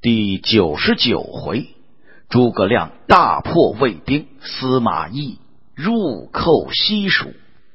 第99回，诸葛亮大破魏兵，司马懿入寇西蜀。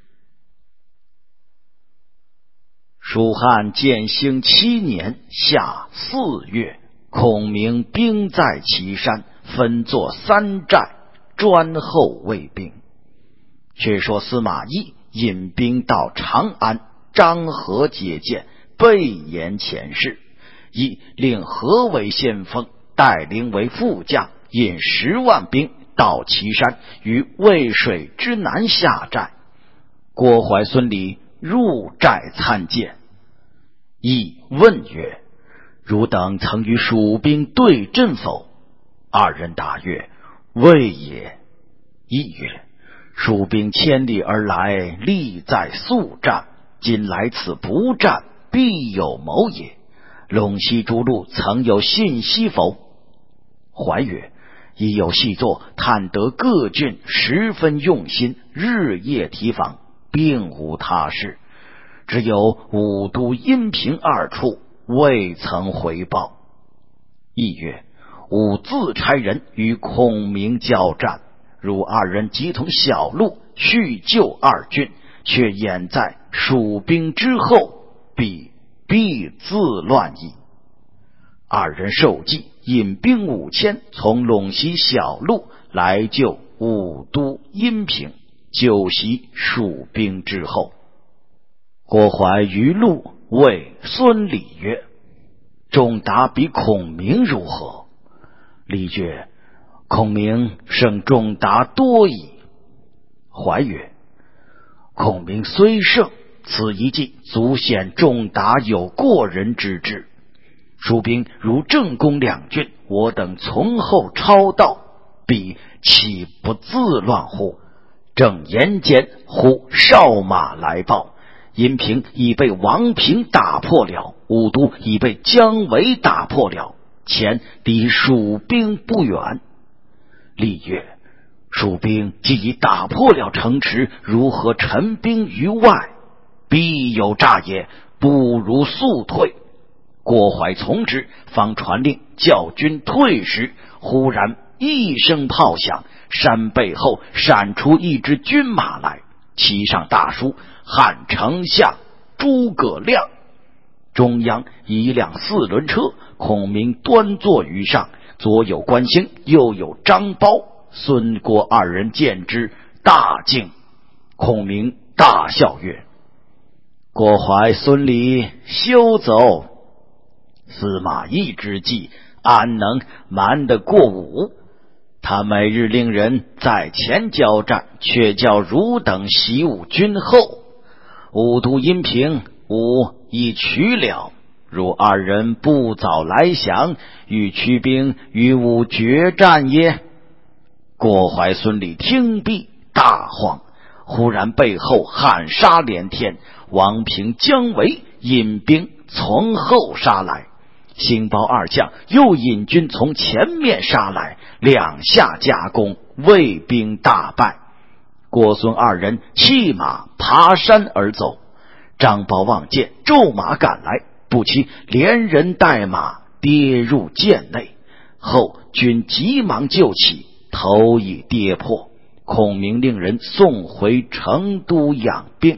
蜀汉建兴7年夏4月，孔明兵在岐山，分作3寨，专候魏兵。却说司马懿引兵到长安，张合接见，备言前事。懿令何为先锋，带领为副将，引10万兵到岐山，于渭水之南下寨。郭淮、孙礼入寨参见。懿问曰：汝等曾与蜀兵对阵否？二人答曰：未也。懿曰：蜀兵千里而来，力在速战，今来此不战，必有谋也。陇西诸路曾有信息否？怀曰：已有细作，探得各郡十分用心，日夜提防，并无他事，只有武都、阴平2处未曾回报。懿曰：吾自差人与孔明交战，如二人即同小路续救2郡，却掩在蜀兵之后，必自乱矣。二人受计，引兵5000，从陇西小路来救武都、阴平，久袭蜀兵之后。郭淮于路谓孙礼曰：仲达比孔明如何？礼曰：孔明胜仲达多矣。怀曰：孔明虽胜，此一计足显仲达有过人之志。蜀兵如正攻2郡，我等从后抄到，彼岂不自乱乎？正言间，忽哨马来报，阴平已被王平打破了，武都已被姜维打破了，前离蜀兵不远。礼曰：蜀兵既已打破了城池，如何陈兵于外？必有诈也，不如速退。郭淮从之，方传令叫军退时，忽然一声炮响，山背后闪出一支军马来，旗上大书汉丞相诸葛亮。中央一辆4轮车，孔明端坐于上，左有关兴，右有张苞。孙郭2人见之，大惊。孔明大笑曰：郭淮、孙礼休走，司马懿之计，安能瞒得过吾？他每日令人在前交战，却叫汝等习武军后。武都、阴平吾已取了，如2人不早来降，欲驱兵与吾决战耶？郭淮、孙礼听毕，大慌。忽然背后喊杀连天，王平、姜维引兵从后杀来，兴包2将又引军从前面杀来，两下夹攻，魏兵大败。郭孙2人弃马爬山而走。张苞望见，骤马赶来，不期连人带马跌入涧内，后军急忙救起，头已跌破。孔明令人送回成都养病。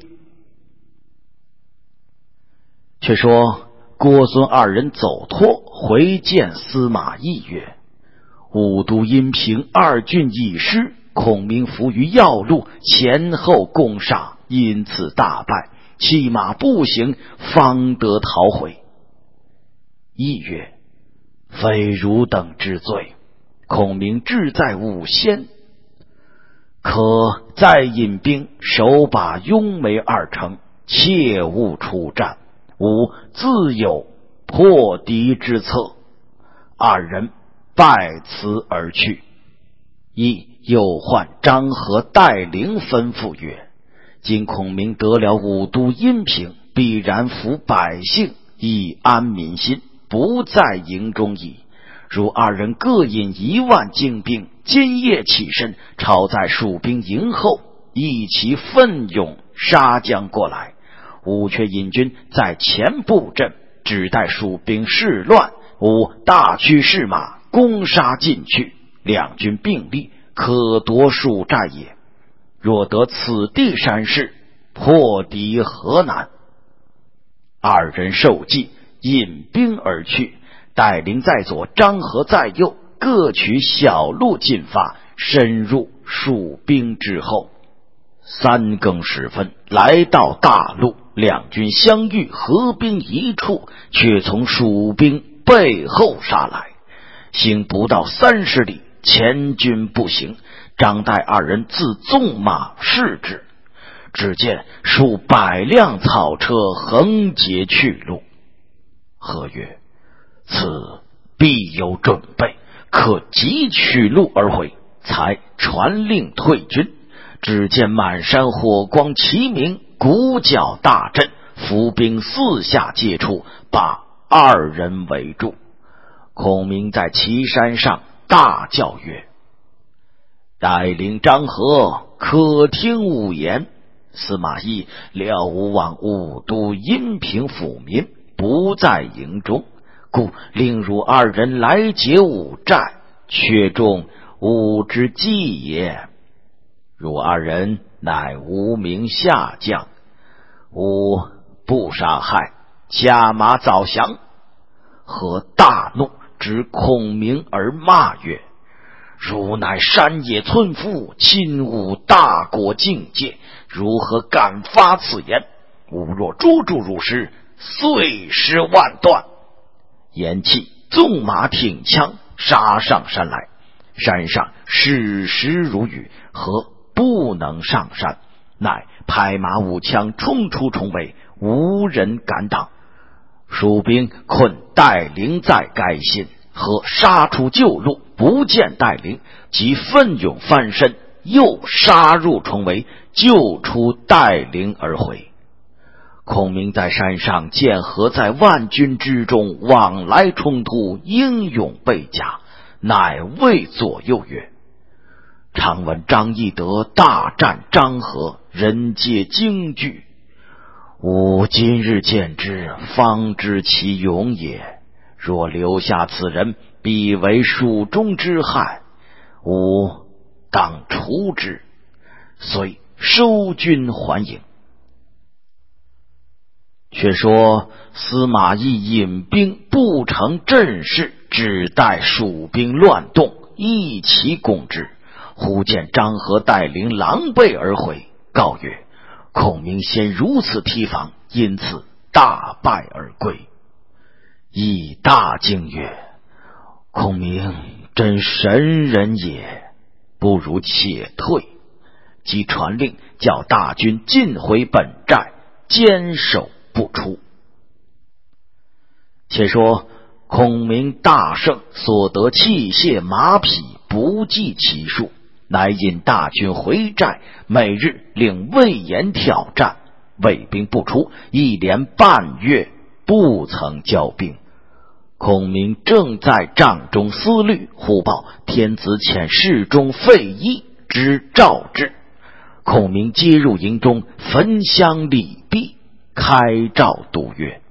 却说郭孙2人走脱，回见司马懿曰：武都、阴平2郡已失，孔明伏于要路，前后攻杀，因此大败，弃马步行，方得逃回。懿曰：非汝等之罪，孔明志在武先，可再引兵守把雍眉2城，切勿出战，吾自有破敌之策。2人拜辞而去。懿又唤张合带领吩咐曰：今孔明得了武都、阴平，必然服百姓，以安民心，不在营中矣。如2人各引1万精兵，今夜起身，抄在蜀兵营后，一齐奋勇杀将过来，吾却引军在前布阵，只待蜀兵事乱， 吾大驱士马攻杀进去，两军并立，可夺数寨也。若得此地山势，破敌何难？二人受计，引兵而去。带领在左，张合在右，各取小路进发，深入蜀兵之后。3更时分，来到大路，两军相遇，合兵一处，却从蜀兵背后杀来。行不到30里，前军不行，张岱二人自纵马视之，只见数百辆草车横截去路。何曰：此必有准备，可急取路而回，才传令退军。只见满山火光齐鸣，鼓角大震，伏兵四下皆出，把二人围住。孔明在岐山上大叫曰：带领张合，可听吾言。司马懿料吾望武都阴平府民，不在营中，故令汝二人来劫吾寨，却中吾之计也。汝二人乃无名下将，吾不杀害，加马早降。何大怒，指孔明而骂曰：汝乃山野村夫，侵吾大国境界，如何敢发此言？吾若捉住汝时，碎尸万段。言讫，纵马挺枪，杀上山来。山上矢石如雨，何不能上山，乃拍马舞枪，冲出重围，无人敢挡。蜀兵困带领在该心，何杀出旧路，不见带领，即奋勇翻身，又杀入重围，救出带领而回。孔明在山上见何在万军之中往来冲突，英勇备甲，乃谓左右曰：常闻张翼德大战张合，人皆惊惧，吾今日见之，方知其勇也。若留下此人，必为蜀中之害，吾当除之。遂收军还营。却说司马懿引兵不成阵势，只待蜀兵乱动，一齐攻之。忽见张合带领狼狈而回，告曰：孔明先如此提防，因此大败而归。懿大惊曰：孔明真神人也，不如且退。即传令叫大军进回本寨，坚守不出。且说孔明大胜，所得器械马匹不计其数，乃引大军回寨，每日令魏延挑战，魏兵不出，一连半月不曾交兵。孔明正在帐中思虑，忽报天子遣侍中费祎之召之。孔明接入营中，焚香礼毕，开诏读曰：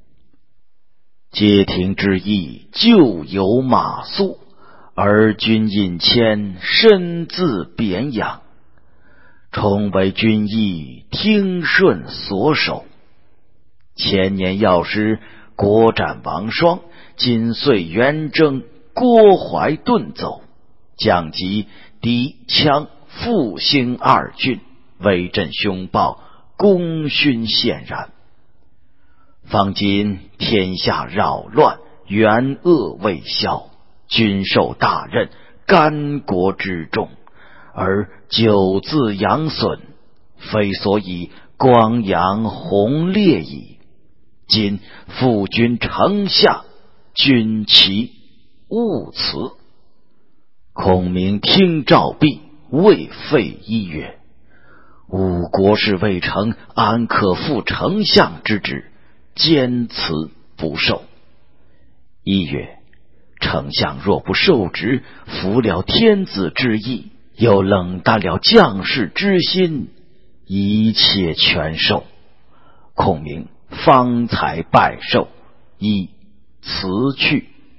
街亭之役，旧有马谡，而君引谦，身自贬养。重为君意，听顺所守。前年药师国斩王双，今岁元征，郭淮遁走，将及敌羌复兴二郡，威震凶暴，功勋显然。方今天下扰乱，元恶未消，君受大任，干国之重，而久自养损，非所以光阳宏烈矣。今复君城下，君其勿辞。孔明听诏毕，谓费祎曰：吾国事未成，安可负丞相之职？坚辞不受。祎曰：丞相若不受职，服了天子之意，又冷淡了将士之心，一切全受。孔明方才拜受，祎辞去。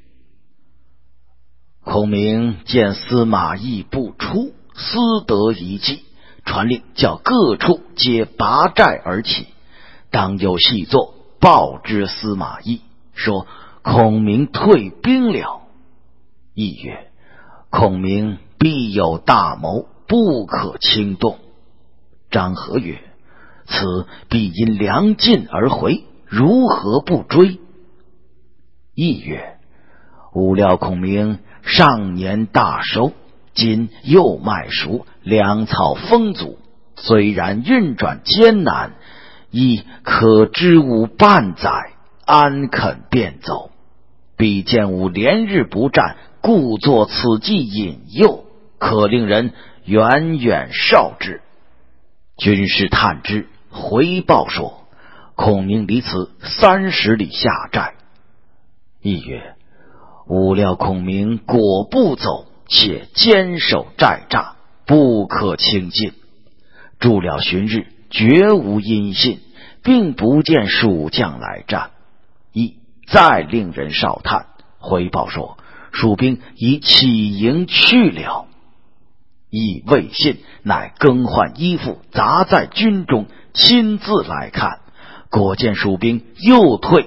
孔明见司马懿不出，私得一计，传令叫各处皆拔寨而起，当有细作报之司马懿，说孔明退兵了。懿曰：孔明必有大谋，不可轻动。张合曰：此必因粮尽而回，如何不追？懿曰：吾料孔明上年大收，今又麦熟，粮草丰足，虽然运转艰难，亦可知吾半载，安肯便走？必见吾连日不战，故作此计引诱，可令人远远哨之。军士探之，回报说孔明离此30里下寨。懿曰：吾料孔明果不走，且坚守寨栅，不可轻进。住了旬日，绝无音信，并不见蜀将来战。懿再令人哨探，回报说蜀兵已起营去了。懿未信，乃更换衣服，杂在军中，亲自来看，果见蜀兵又退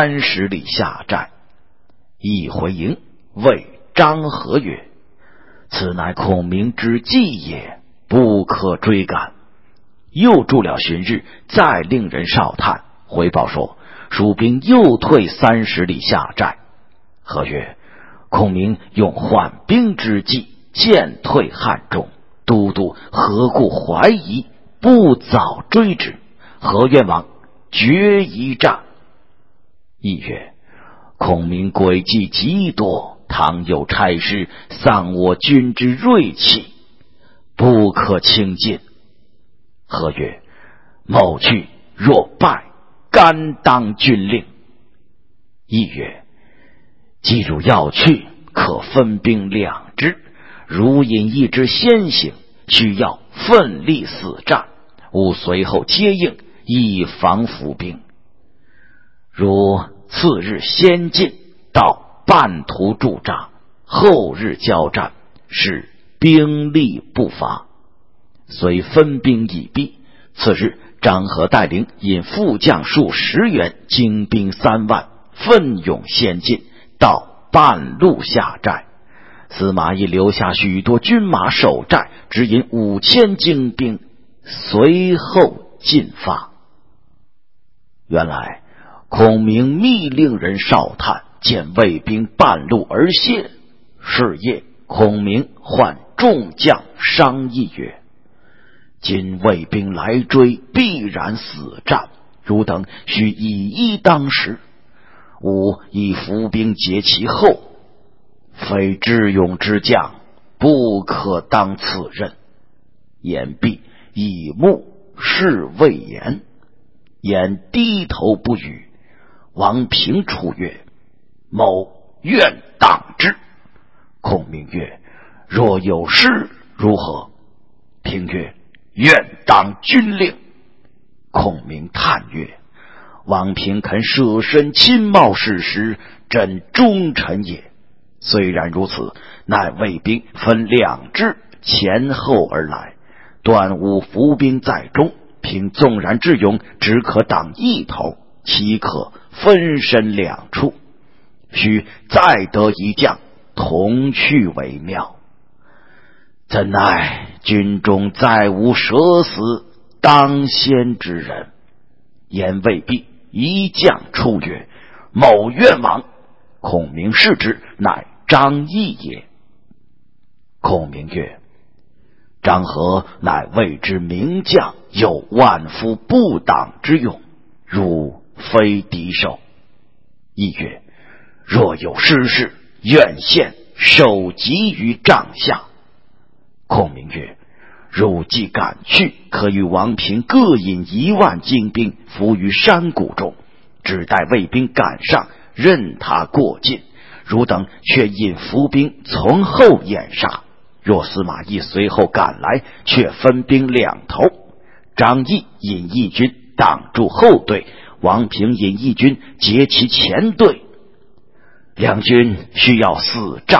30里下寨。懿回营，谓张合曰：此乃孔明之计也，不可追赶。又住了旬日，再令人哨探，回报说蜀兵又退30里下寨。合曰：孔明用缓兵之计，渐退汉中，都督何故怀疑，不早追之？何愿王决一战？懿曰：孔明诡计极多，倘有差事，丧我军之锐气，不可轻进。合曰：某去，若败，甘当军令。懿曰：既汝要去，可分兵2支，如引一支先行，需要奋力死战，吾随后接应，以防伏兵。如次日先进，到半途驻扎，后日交战，使兵力不乏。虽分兵已毕，次日张合带领引副将数10员，精兵3万，奋勇先进，到半路下寨。司马懿留下许多军马守寨，只引5000精兵随后进发。原来孔明密令人哨探，见卫兵半路而歇。是夜，孔明唤众将商议曰：今卫兵来追，必然死战，汝等须以一当十。吾以伏兵截其后，非智勇之将，不可当此任。言毕，以目视魏延，言低头不语。王平楚曰：某愿当之。孔明曰：若有失如何？平曰：愿当军令。孔明叹曰：王平肯舍身亲冒矢石，真忠臣也。虽然如此，乃魏兵分2支前后而来，段吾伏兵在中，凭纵然智勇，只可挡一头，岂可分身2处？须再得一将，同去为妙。怎奈军中再无舍死当先之人。言未毕，一将出曰：某愿往。孔明视之，乃张翼也。孔明曰：张合乃魏之名将，有万夫不挡之勇，汝非敌手。亦曰：若有失事，愿献首级于帐下。孔明曰：汝既赶去，可与王平各引1万精兵伏于山谷中，只待魏兵赶上，任他过境。汝等却引伏兵从后掩杀。若司马懿随后赶来，却分兵2头，张翼引义军挡住后队，王平引义军截其前队，两军需要死战，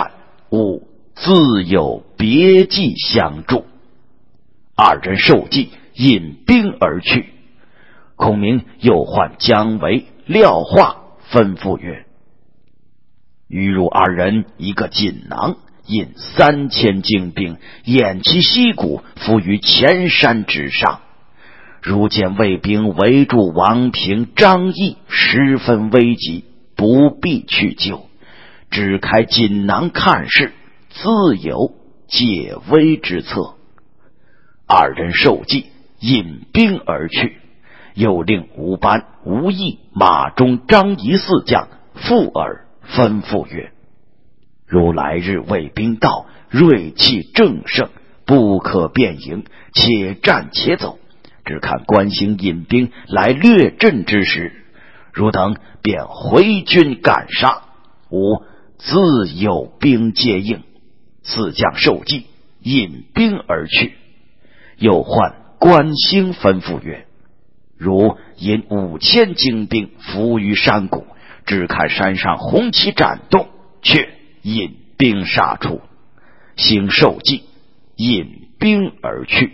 吾自有别计相助。二人受计，引兵而去。孔明又唤姜维、廖化，吩咐曰：余汝二人一个锦囊，引3000精兵，偃其溪谷，伏于前山之上。如见魏兵围住王平、张翼，十分危急，不必去救，只开锦囊看事，自有解危之策。二人受计，引兵而去。又令吴班、吴懿、马忠、张仪4将附耳，吩咐曰：如来日魏兵到，锐气正盛，不可便迎，且战且走。只看关兴引兵来掠阵之时，汝等便回军赶杀，吾自有兵接应。4将受计，引兵而去。又唤关兴吩咐曰：如引5000精兵伏于山谷，只看山上红旗展动，却引兵杀出。兴受计，引兵而去。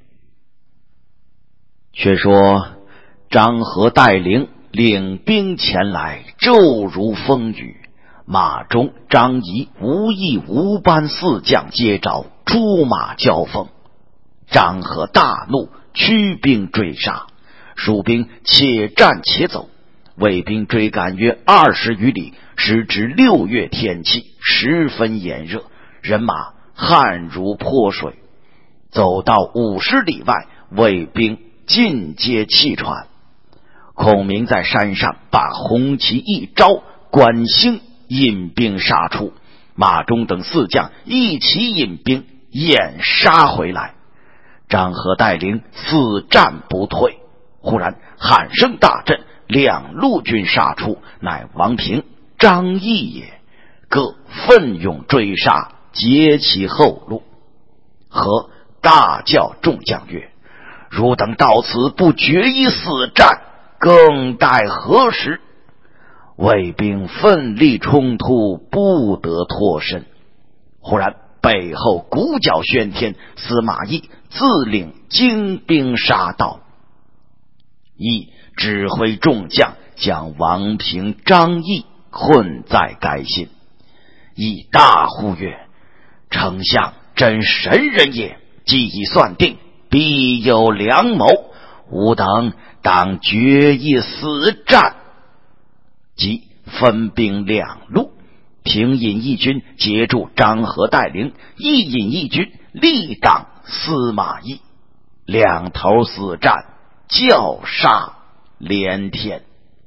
却说张合带领兵前来，骤如风雨。马忠、张仪、吴懿、吴班4将接着出马交锋。张合大怒，驱兵追杀。蜀兵且战且走，魏兵追赶约20余里，时值6月，天气十分炎热，人马汗如泼水。走到50里外，魏兵尽皆气喘。孔明在山上把红旗一招，关兴引兵杀出，马忠等4将一起引兵掩杀回来。张合带领死战不退。忽然喊声大震，2路军杀出，乃王平、张翼也，各奋勇追杀，截其后路。合大叫众将曰：汝等到此不决一死战，更待何时？魏兵奋力冲突，不得脱身。忽然背后鼓角喧天，司马懿自领精兵杀到。懿指挥众将将王平、张翼困在该信。懿大呼曰：丞相真神人也，计已算定，必有良谋，吾等当决一死战。即分兵2路，平引一军截住张合带领，懿引一军力挡司马懿，两头死战，叫杀连天。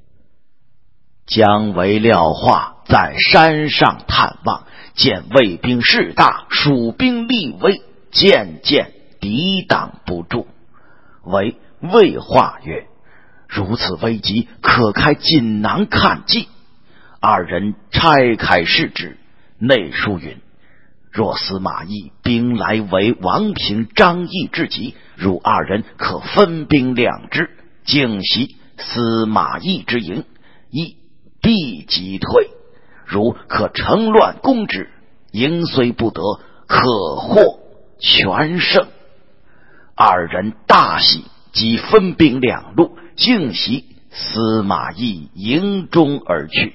姜维、廖化在山上探望，见魏兵势大，蜀兵力微，渐渐抵挡不住。魏化曰：如此危急，可开锦囊看计。二人拆开视之，内书云：若司马懿兵来为王平、张翼之急，汝二人可分兵2支，径袭司马懿之营，懿必击退。如可乘乱攻之，营虽不得，可获全胜。二人大喜，即分兵2路，径袭司马懿营中而去。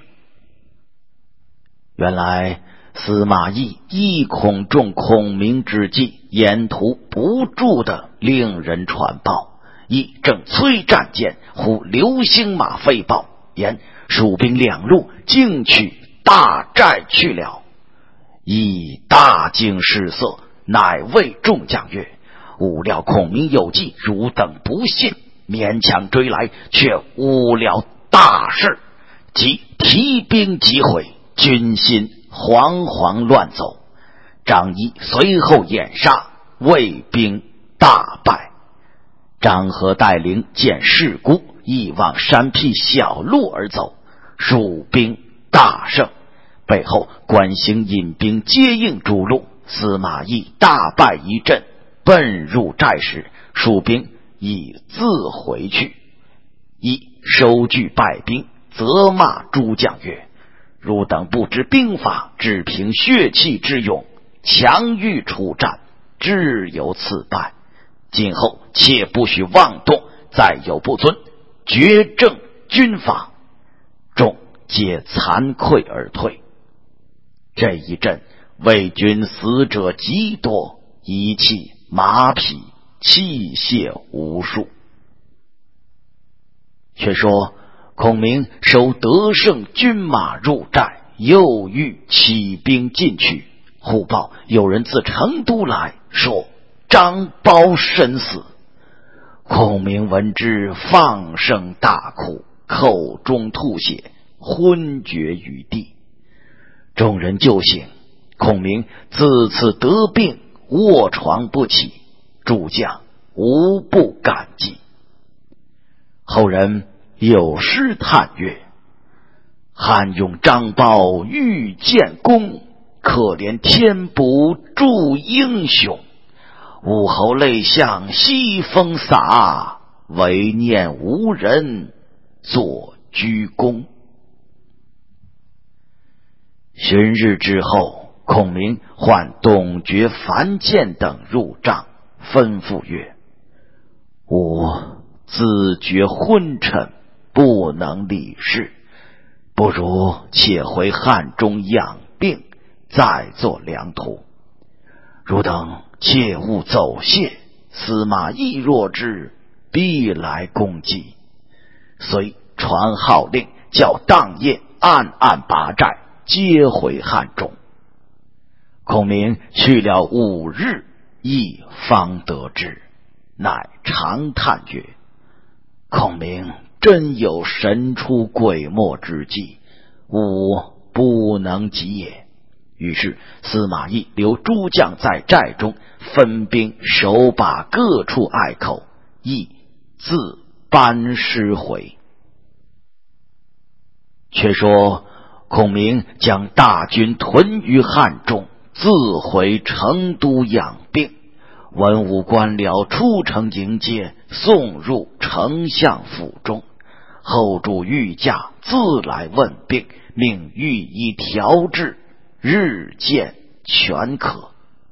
原来司马懿亦恐中孔明之计，沿途不住的令人传报。懿正催战间，忽流星马飞报，言蜀兵2路径取大寨去了。懿大惊失色，乃谓众将曰：吾料孔明有计，汝等不信，勉强追来，却误了大事。即提兵击毁，军心惶惶乱走。张仪随后掩杀，魏兵大败。张合带领见事故，亦往山僻小路而走，蜀兵大胜。背后关兴引兵接应逐鹿，司马懿大败一阵，奔入寨时，蜀兵已自回去。懿收据败兵，责骂诸将曰： 汝等不知兵法，只凭血气之勇，强欲出战，只有此败。今后切不许妄动，再有不遵，绝正军法。众皆惭愧而退。这一阵魏军死者极多，遗弃马匹器械无数。却说孔明收得胜军马入寨，又欲起兵进去，忽报有人自成都来，说张苞身死。孔明闻之，放声大哭，口中吐血，昏厥于地。众人救醒，孔明自此得病，卧床不起，诸将无不感激。后人有诗叹曰：汉用张苞欲建功，可怜天不助英雄。武侯泪向西风洒，唯念无人作居功。旬日之后，孔明唤董厥、樊建等入帐，吩咐曰：我自觉昏沉，不能理事，不如且回汉中养病，再做良图。汝等切勿走谢，司马懿若知，必来攻击。遂传号令，叫当夜暗暗拔寨，皆回汉中。孔明去了5日，亦方得知，乃长叹曰：孔明真有神出鬼没之计，吾不能及也。于是司马懿留诸将在寨中，分兵守把各处隘口，亦自班师回。却说孔明将大军屯于汉中，自回成都养病。文武官僚出城迎接，送入丞相府中。后主御驾自来问病，命御医调治，日见全可。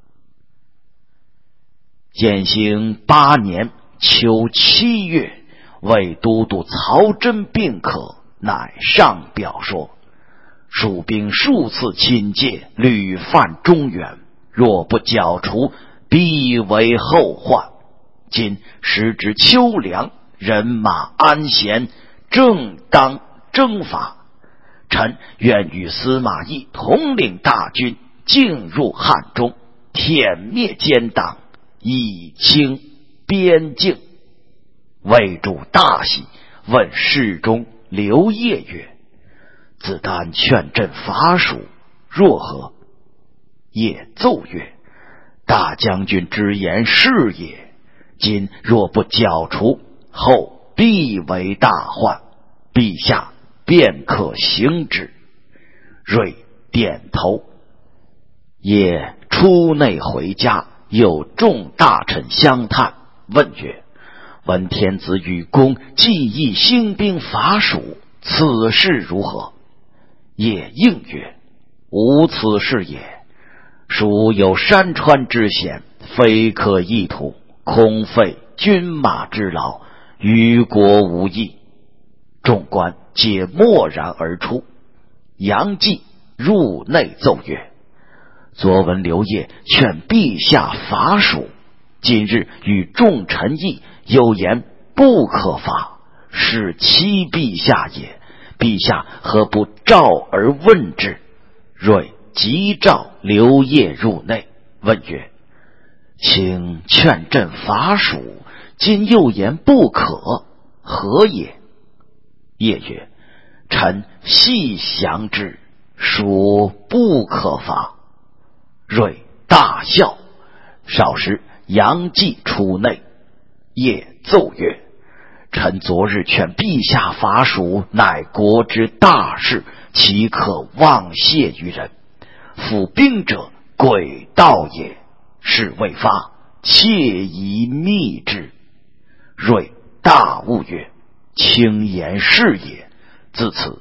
建兴8年秋7月，魏都督曹真病可，乃上表说：蜀兵数次侵界，屡犯中原，若不剿除，必为后患。今时值秋凉，人马安闲，正当征伐。臣愿与司马懿统领大军，进入汉中，殄灭奸党，以清边境。魏主大喜，问侍中刘烨曰：子丹劝朕伐蜀，若何？烨奏曰：大将军之言是也，今若不剿除，后必为大患，陛下便可行之。睿点头。烨出内回家，有众大臣相探，问曰：闻天子与公计议兴兵伐蜀，此事如何？烨应曰：无此事也。蜀有山川之险，非可一图，空费军马之劳，于国无益。众官皆默然而出。杨继入内奏曰：昨闻刘烨劝陛下伐蜀，今日与众臣议，有言不可伐，是欺陛下也。陛下何不召而问之？睿即召刘烨入内，问曰：请劝朕伐蜀，今又言不可，何也？烨曰：臣细详之，蜀不可伐。睿大笑。少时，杨继出内，烨奏曰：臣昨日劝陛下伐蜀，乃国之大事，岂可妄泄于人？府兵者，诡道也，是未发，切宜密之。睿大悟曰：轻言是也。自此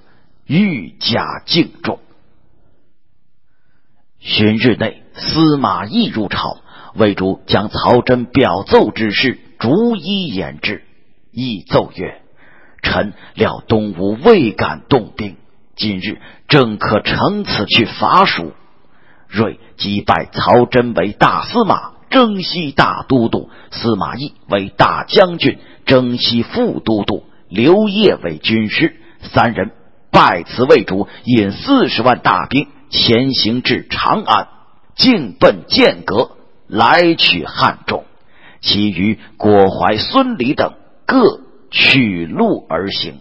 愈加敬重。旬日内，司马懿入朝，魏主将曹真表奏之事逐一言之。懿奏曰：臣料东吴未敢动兵，今日正可乘此去伐蜀。睿即拜曹真为大司马、征西大都督，司马懿为大将军、征西副都督，刘烨为军师。三人拜辞魏主，引40万大兵前行至长安，径奔剑阁，来取汉中。其余郭淮、孙礼等各取路而行。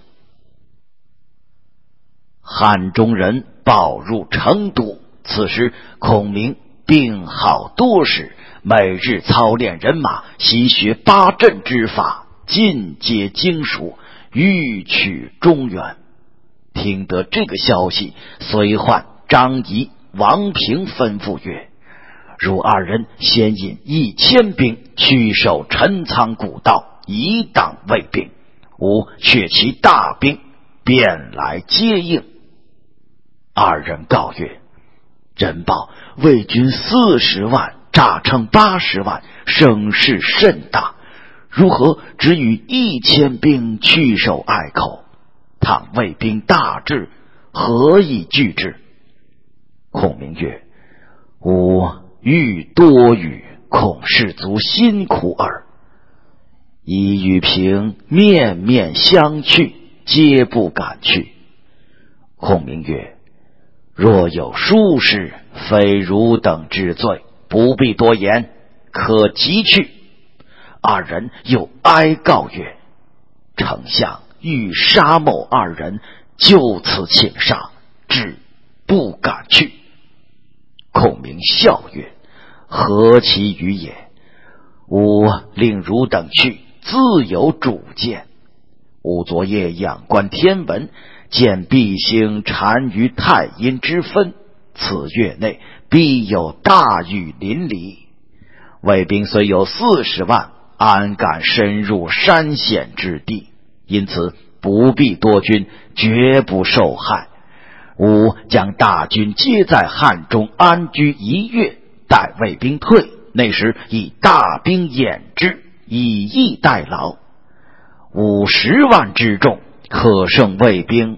汉中人报入成都，此时孔明病好多时，每日操练人马，习学八阵之法，进阶精熟，欲取中原。听得这个消息，随唤张仪、王平吩咐曰：汝二人先引1000兵去守陈仓古道，以挡魏兵，吾却其大兵便来接应。二人告曰：人报魏军40万，诈称80万，声势甚大，如何只与1000兵去守隘口？倘魏兵大至，何以拒之？孔明曰：吾欲多语，恐士卒辛苦耳。仪与平面面相觑，皆不敢去。孔明曰：若有疏失，非汝等之罪，不必多言，可即去。二人又哀告曰：丞相欲杀某二人，就此请上，只不敢去。孔明笑曰：何其愚也！吾令汝等去，自有主见。吾昨夜仰观天文，见毕星单于太阴之分，此月内必有大雨淋漓。魏兵虽有40万，安敢深入山险之地？因此不必多军，绝不受害。吾将大军接在汉中安居1月，待魏兵退，那时以大兵掩之，以逸待劳。50万之众，可胜魏兵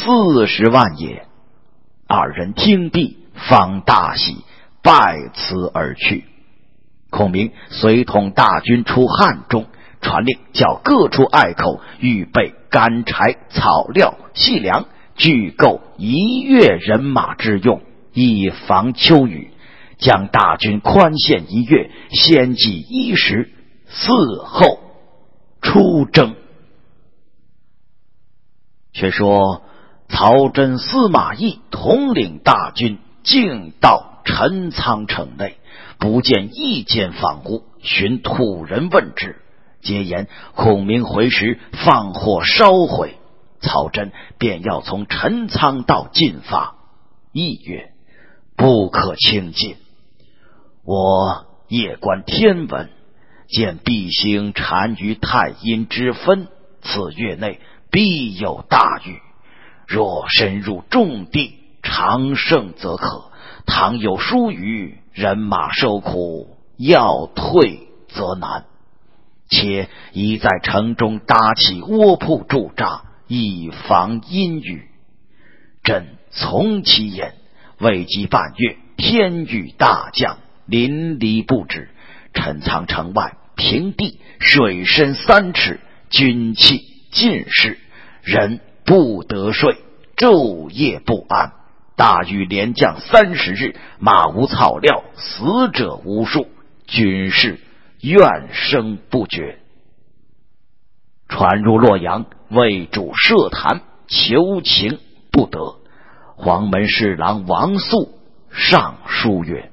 40万也。二人听毕，方大喜，拜辞而去。孔明随同大军出汉中，传令叫各处隘口预备干柴、草料、细粮，俱够1月人马之用，以防秋雨。将大军宽限1月，先给衣食，嗣后出征。却说曹真、司马懿统领大军，径到陈仓城内，不见一间房屋，寻土人问之，皆言孔明回时放火烧毁。曹真便要从陈仓道进发。懿曰：不可轻进。我夜观天文，见毕星单于太阴之分，此月内必有大雨。若深入重地，常胜则可；倘有疏雨，人马受苦，要退则难。且宜在城中搭起窝铺驻扎，以防阴雨。朕从其言，未及半月，天雨大降，淋漓不止。陈仓城外平地，水深3尺，军器尽失，人不得睡，昼夜不安。大雨连降30日，马无草料，死者无数，军士怨声不绝。传入洛阳，魏主设坛求情不得。黄门侍郎王肃上书曰：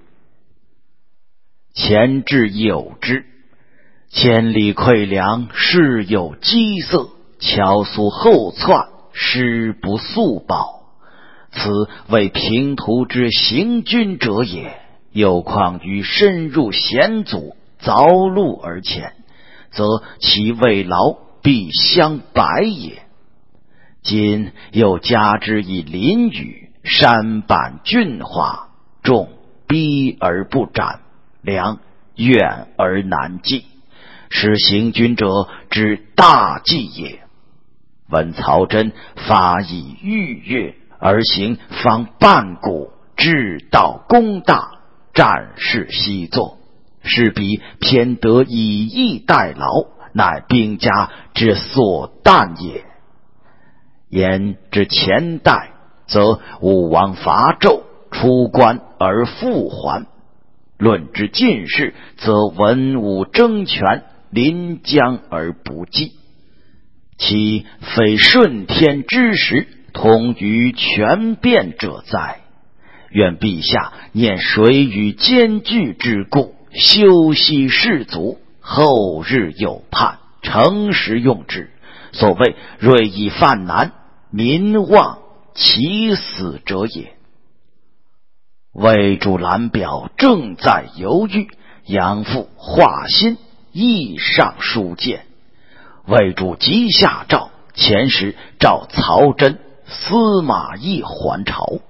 前至有之，千里馈粮，事有饥色，樵苏后窜，失不速报，此为平图之行军者也。又况于深入险阻，凿路而前，则其未劳必相白也。 今又加之以淋雨，山坂峻化，众逼而不斩，粮远而难继，使行军者之大计也。闻曹真发以逾越而行方半谷，至道功大，战事西作，是彼偏得以逸待劳，乃兵家之所惮也。言之前代，则武王伐纣，出关而复还；论之近世，则文武争权，临江而不济。其非顺天之时，通于权变者哉？愿陛下念水与兼具之故，修息士卒，后日有盼，诚实用之。所谓锐以犯难，民望其死者也。魏主览表正在犹豫，杨父华歆亦上书谏。魏主即下诏，前时召曹真、司马懿还朝。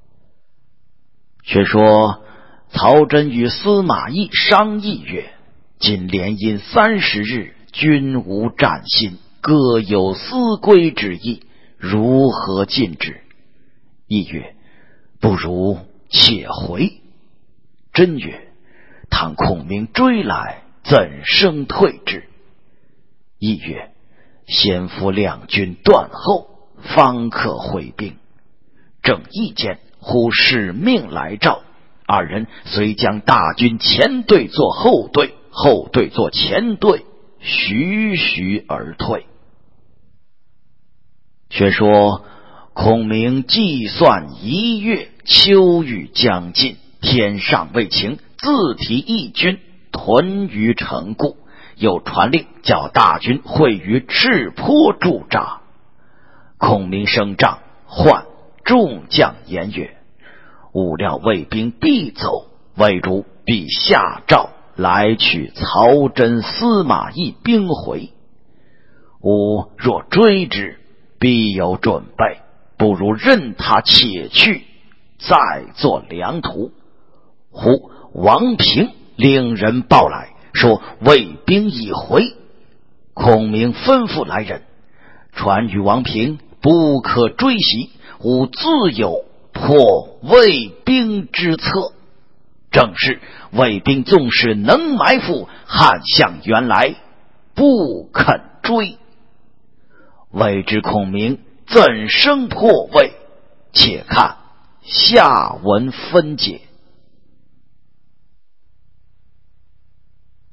却说曹真与司马懿商议曰：今连阴30日，均无战心，各有思归之意，如何进之？懿曰：不如且回。真曰：倘孔明追来，怎生退之？懿曰：先夫两军断后，方可回兵。正议间，忽使命来召，二人遂将大军前队做后队，后队做前队，徐徐而退。却说孔明计算1月，秋雨将近，天上未晴，自提义军屯于城固，又传令叫大军会于赤坡驻扎。孔明升帐，唤众将言曰：吾料魏兵必走，魏主必下诏来取曹真、司马懿兵回。吾若追之，必有准备，不如任他且去，再作良图。忽王平领人报来，说魏兵已回。孔明吩咐来人传与王平，不可追袭，吾自有破魏兵之策。正是魏兵纵使能埋伏，汉相原来不肯追。未知孔明怎生破魏？且看下文分解。